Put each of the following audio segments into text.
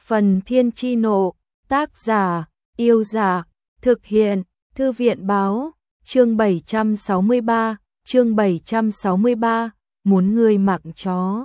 Phần Thiên Chi Nộ, tác giả, Yêu Dạ, thực hiện, Thư viện Báo, chương 763, muốn ngươi mạng chó.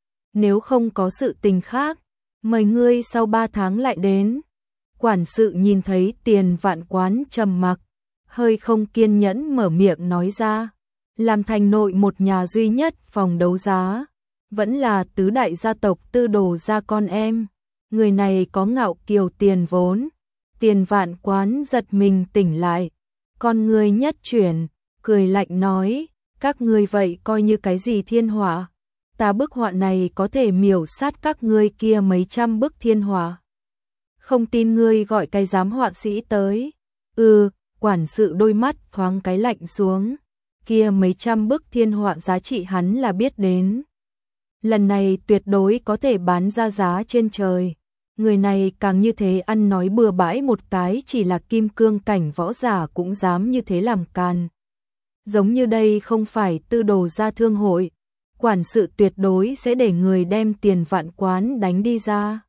Nếu không có sự tình khác, mời ngươi sau 3 tháng lại đến. Quản sự nhìn thấy Tiền Vạn Quán trầm mặc, hơi không kiên nhẫn mở miệng nói ra, làm thành nội một nhà duy nhất phòng đấu giá, vẫn là tứ đại gia tộc Tư Đồ gia con em. Người này có ngạo kiều tiền vốn. Tiền Vạn Quán giật mình tỉnh lại, con người nhất chuyển, cười lạnh nói, các ngươi vậy coi như cái gì thiên họa? Ta bức họa này có thể miểu sát các ngươi kia mấy trăm bức thiên họa. Không tin ngươi gọi cái giám họa sĩ tới. Quản sự đôi mắt thoáng cái lạnh xuống. Kia mấy trăm bức thiên họa giá trị hắn là biết đến. Lần này tuyệt đối có thể bán ra giá trên trời. Người này càng như thế ăn nói bừa bãi, một cái chỉ là kim cương cảnh võ giả cũng dám như thế làm càn. Giống như đây không phải Tư Đồ gia thương hội, quản sự tuyệt đối sẽ để người đem Tiền Vạn Quán đánh đi ra.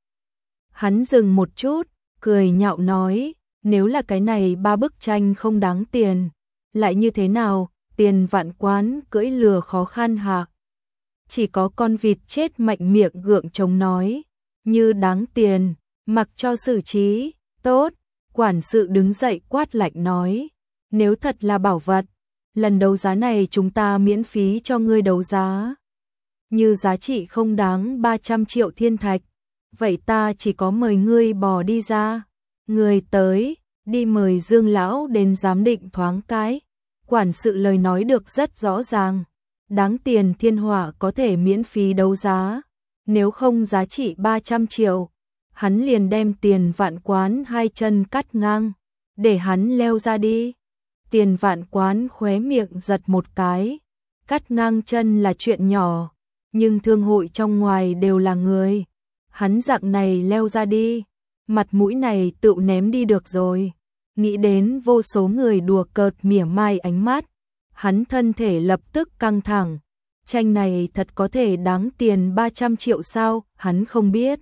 Hắn dừng một chút, cười nhạo nói, nếu là cái này 3 bức tranh không đáng tiền, lại như thế nào? Tiền Vạn Quán cưỡi lừa khó khăn hạ. Chỉ có con vịt chết mạnh miệng gượng chống nói, như đáng tiền, mặc cho xử trí. Tốt. Quản sự đứng dậy quát lạnh nói, nếu thật là bảo vật, lần đấu giá này chúng ta miễn phí cho ngươi đấu giá. Như giá trị không đáng 300 triệu thiên thạch, vậy ta chỉ có mời ngươi bò đi ra. Người tới, đi mời Dương lão đến giám định thoáng cái. Quản sự lời nói được rất rõ ràng, đáng tiền thiên họa có thể miễn phí đấu giá, nếu không giá trị 300 triệu, hắn liền đem Tiền Vạn Quán 2 chân cắt ngang, để hắn leo ra đi. Tiền Vạn Quán khóe miệng giật một cái, cắt ngang chân là chuyện nhỏ, nhưng thương hội trong ngoài đều là người, hắn dạng này leo ra đi, mặt mũi này tự ném đi được rồi. Nghĩ đến vô số người đùa cợt mỉa mai ánh mắt, hắn thân thể lập tức căng thẳng. Tranh này thật có thể đáng tiền 300 triệu sao? Hắn không biết.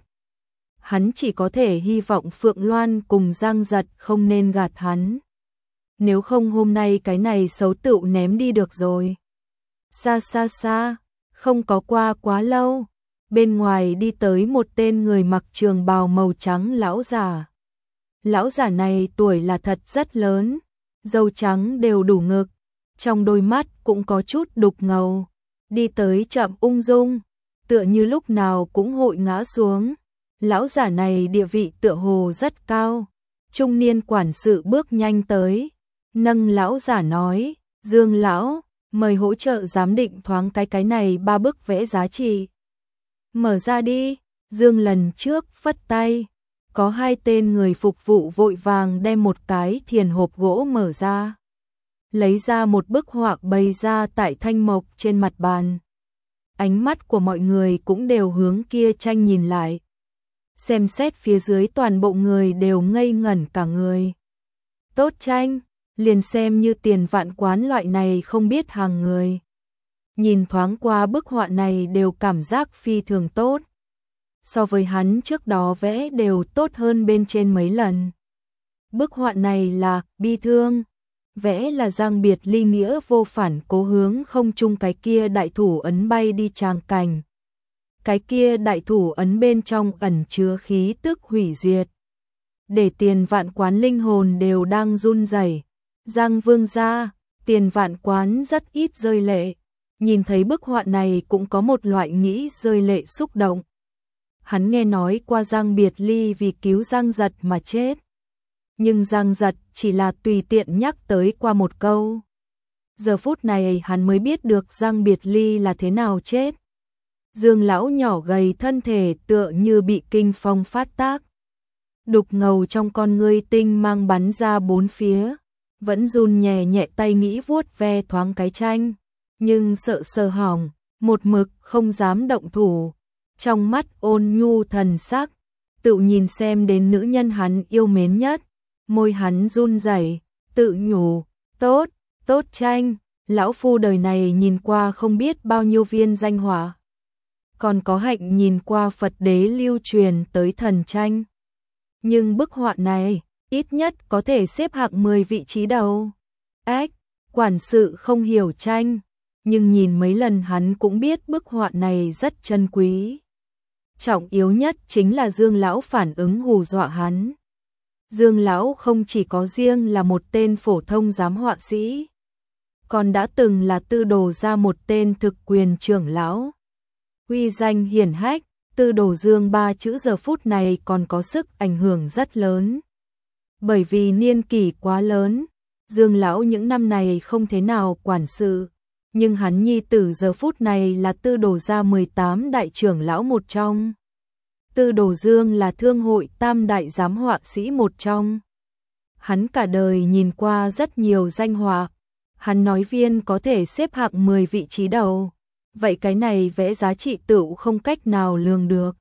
Hắn chỉ có thể hy vọng Phượng Loan cùng Giang Giật không nên gạt hắn. Nếu không hôm nay cái này xấu tựu ném đi được rồi. Xa, không có qua quá lâu, bên ngoài đi tới một tên người mặc trường bào màu trắng lão giả. Lão giả này tuổi là thật rất lớn, râu trắng đều đủ ngực, trong đôi mắt cũng có chút đục ngầu, đi tới chậm ung dung, tựa như lúc nào cũng hội ngã xuống. Lão giả này địa vị tựa hồ rất cao. Trung niên quản sự bước nhanh tới, nâng lão giả nói, Dương lão, mời hỗ trợ giám định thoáng cái này 3 bức vẽ giá trị. Mở ra đi. Dương lần trước phất tay, có 2 tên người phục vụ vội vàng đem một cái thiền hộp gỗ mở ra, lấy ra một bức họa bày ra tại thanh mộc trên mặt bàn. Ánh mắt của mọi người cũng đều hướng kia tranh nhìn lại. Xem xét phía dưới toàn bộ người đều ngây ngẩn cả người. Tốt tranh, liền xem như Tiền Vạn Quán loại này không biết hàng người. Nhìn thoáng qua bức họa này đều cảm giác phi thường tốt. So với hắn trước đó vẽ đều tốt hơn bên trên mấy lần. Bức họa này là bi thương, vẽ là Giang biệt ly nghĩa vô phản cố hướng không chung cái kia đại thủ ấn bay đi tràng cảnh. Cái kia đại thủ ấn bên trong ẩn chứa khí tức hủy diệt, để Tiền Vạn Quán linh hồn đều đang run rẩy. Giang vương gia, Tiền Vạn Quán rất ít rơi lệ, nhìn thấy bức họa này cũng có một loại nghĩ rơi lệ xúc động. Hắn nghe nói qua Giang biệt ly vì cứu Giang Giật mà chết, nhưng Giang Giật chỉ là tùy tiện nhắc tới qua một câu. Giờ phút này hắn mới biết được Giang biệt ly là thế nào chết. Dương lão nhỏ gầy thân thể tựa như bị kinh phong phát tác, đục ngầu trong con ngươi tinh mang bắn ra bốn phía, vẫn run nhẹ nhẹ tay nghĩ vuốt ve thoáng cái tranh, nhưng sợ sơ hỏng, một mực không dám động thủ. Trong mắt ôn nhu thần sắc, tự nhìn xem đến nữ nhân hắn yêu mến nhất, môi hắn run rẩy, tự nhủ, tốt tranh, lão phu đời này nhìn qua không biết bao nhiêu viên danh họa. còn có hạnh nhìn qua Phật đế lưu truyền tới thần tranh. Nhưng bức họa này, ít nhất có thể xếp hạng 10 vị trí đầu. Ếch, quản sự không hiểu tranh, nhưng nhìn mấy lần hắn cũng biết bức họa này rất chân quý. Trọng yếu nhất chính là Dương lão phản ứng hù dọa hắn. Dương lão không chỉ có riêng là một tên phổ thông giám họa sĩ, còn đã từng là Tư Đồ gia một tên thực quyền trưởng lão. Uy danh hiển hách, Tư Đồ Dương ba chữ giờ phút này còn có sức ảnh hưởng rất lớn. Bởi vì niên kỷ quá lớn, Dương lão những năm này không thế nào quản sự, nhưng hắn nhi tử giờ phút này là Tư Đồ gia 18 đại trưởng lão một trong. Tư Đồ Dương là thương hội tam đại giám họa sĩ một trong. Hắn cả đời nhìn qua rất nhiều danh họa, hắn nói viên có thể xếp hạng 10 vị trí đầu. Vậy cái này vẽ giá trị tựu không cách nào lường được.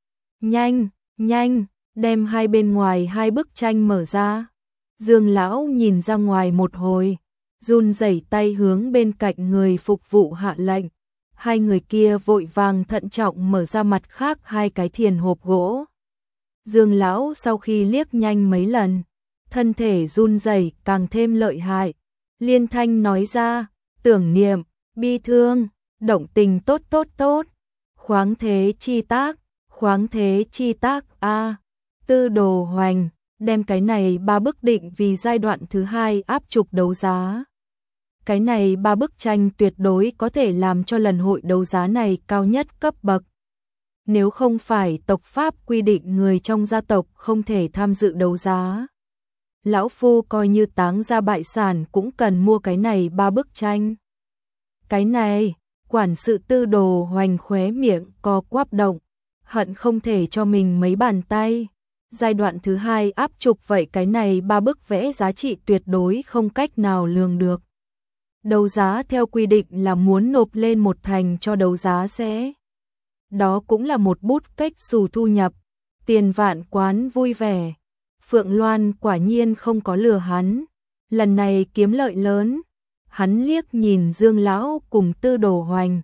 Nhanh, nhanh, đem hai bên ngoài hai bức tranh mở ra. Dương lão nhìn ra ngoài một hồi, run rẩy tay hướng bên cạnh người phục vụ hạ lệnh. Hai người kia vội vàng thận trọng mở ra mặt khác hai cái thiền hộp gỗ. Dương lão sau khi liếc nhanh mấy lần, thân thể run rẩy càng thêm lợi hại. Liên thanh nói ra, tưởng niệm, bi thương, động tình tốt tốt tốt, khoáng thế chi tác, khoáng thế chi tác a. Tư Đồ Hoành đem cái này 3 bức định vì giai đoạn thứ 2 áp trục đấu giá. Cái này 3 bức tranh tuyệt đối có thể làm cho lần hội đấu giá này cao nhất cấp bậc. Nếu không phải tộc Pháp quy định người trong gia tộc không thể tham dự đấu giá, lão phu coi như táng ra bại sản cũng cần mua cái này 3 bức tranh. Cái này, quản sự Tư Đồ Hoành khóe miệng co quắp động, hận không thể cho mình mấy bàn tay. Giai đoạn thứ 2 áp trục vậy cái này 3 bức vẽ giá trị tuyệt đối không cách nào lường được. Đấu giá theo quy định là muốn nộp lên một thành cho đấu giá sẽ. Đó cũng là một bút cách xù thu nhập. Tiền Vạn Quán vui vẻ. Phượng Loan quả nhiên không có lừa hắn. Lần này kiếm lợi lớn. Hắn liếc nhìn Dương lão cùng Tư Đồ Hoành,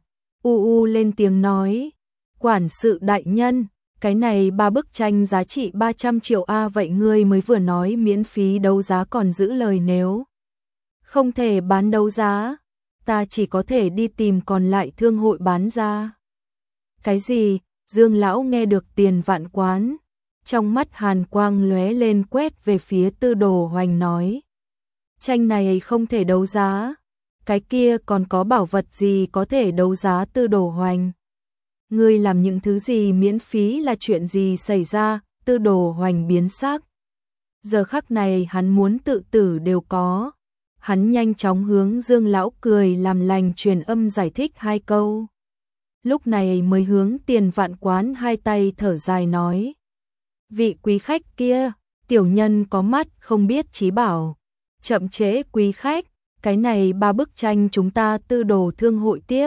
lên tiếng nói: "Quản sự đại nhân, cái này 3 bức tranh giá trị 300 triệu a, vậy ngươi mới vừa nói miễn phí đấu giá còn giữ lời, nếu không thể bán đấu giá, ta chỉ có thể đi tìm còn lại thương hội bán ra." Cái gì? Dương lão nghe được Tiền Vạn Quán, trong mắt hàn quang lóe lên quét về phía Tư Đồ Hoành nói: "Tranh này không thể đấu giá, cái kia còn có bảo vật gì có thể đấu giá?" Tư Đồ Hoành: "Ngươi làm những thứ gì miễn phí là chuyện gì xảy ra?" Tư Đồ Hoành biến sắc. Giờ khắc này hắn muốn tự tử đều có. Hắn nhanh chóng hướng Dương lão cười làm lành truyền âm giải thích 2 câu. Lúc này mới hướng Tiền Vạn Quán hai tay thở dài nói: "Vị quý khách kia, tiểu nhân có mắt không biết trí bảo. Chậm trễ quý khách, cái này 3 bức tranh chúng ta Tư Đồ thương hội tiếp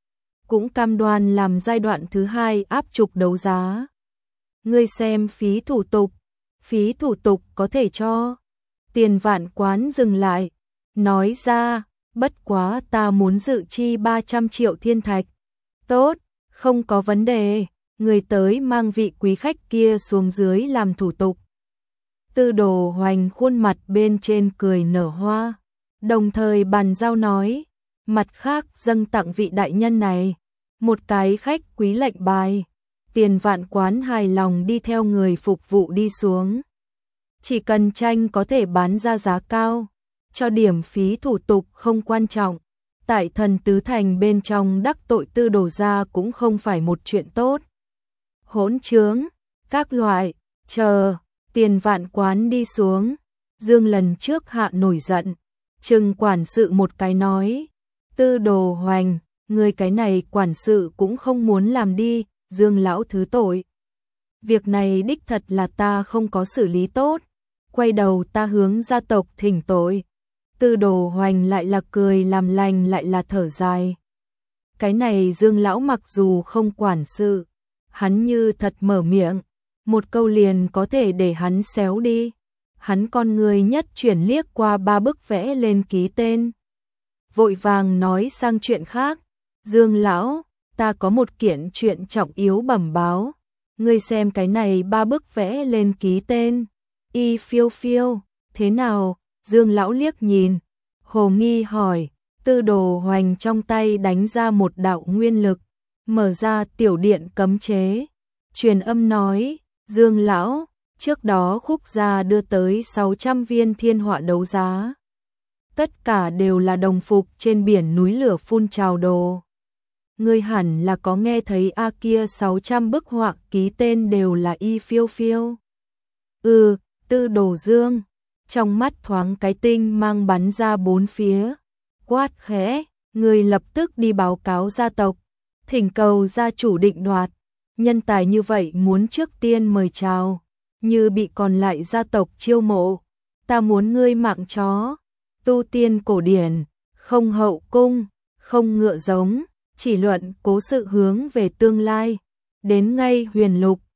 cũng cam đoan làm giai đoạn thứ 2 áp trục đấu giá. Ngươi xem phí thủ tục có thể cho." Tiền Vạn Quán dừng lại, nói ra: "Bất quá ta muốn dự chi 300 triệu thiên thạch." "Tốt, không có vấn đề, người tới mang vị quý khách kia xuống dưới làm thủ tục." Tư Đồ Hoành khuôn mặt bên trên cười nở hoa, đồng thời bàn giao nói: "Mặt khác dâng tặng vị đại nhân này một cái khách quý lệnh bài." Tiền Vạn Quán hài lòng đi theo người phục vụ đi xuống. Chỉ cần tranh có thể bán ra giá cao, cho điểm phí thủ tục không quan trọng. Tại Thần Tứ Thành bên trong đắc tội Tư Đồ gia cũng không phải một chuyện tốt. Hỗn trướng, các loại, chờ. Tiền Vạn Quán đi xuống, Dương lần trước hạ nổi giận, trừng quản sự một cái nói: "Tư Đồ Hoành, người cái này quản sự cũng không muốn làm đi." Dương lão thứ tội. "Việc này đích thật là ta không có xử lý tốt, quay đầu ta hướng gia tộc thỉnh tội." Tư Đồ Hoành lại là cười làm lành lại là thở dài. Cái này Dương lão mặc dù không quản sự, hắn như thật mở miệng, một câu liền có thể để hắn xéo đi. Hắn con người nhất chuyển liếc qua 3 bức vẽ lên ký tên, vội vàng nói sang chuyện khác: "Dương lão, ta có một kiện chuyện trọng yếu bẩm báo. Ngươi xem cái này 3 bức vẽ lên ký tên. Y phiêu phiêu, thế nào? Dương lão liếc nhìn. Hồ nghi hỏi, Tư Đồ Hoành trong tay đánh ra một đạo nguyên lực, mở ra tiểu điện cấm chế. Truyền âm nói, Dương lão, trước đó Khúc gia đưa tới 600 viên thiên họa đấu giá. Tất cả đều là đồng phục trên biển núi lửa phun trào đồ. Ngươi hẳn là có nghe thấy a kia 600 bức họa ký tên đều là Y phiêu phiêu. Tư Đồ Dương, trong mắt thoáng cái tinh mang bắn ra bốn phía, quát khẽ, người lập tức đi báo cáo gia tộc, thỉnh cầu gia chủ định đoạt, nhân tài như vậy muốn trước tiên mời chào, như bị còn lại gia tộc chiêu mộ, ta muốn ngươi mạng chó, tu tiên cổ điển, không hậu cung, không ngựa giống, chỉ luận cố sự hướng về tương lai, đến ngay huyền lục,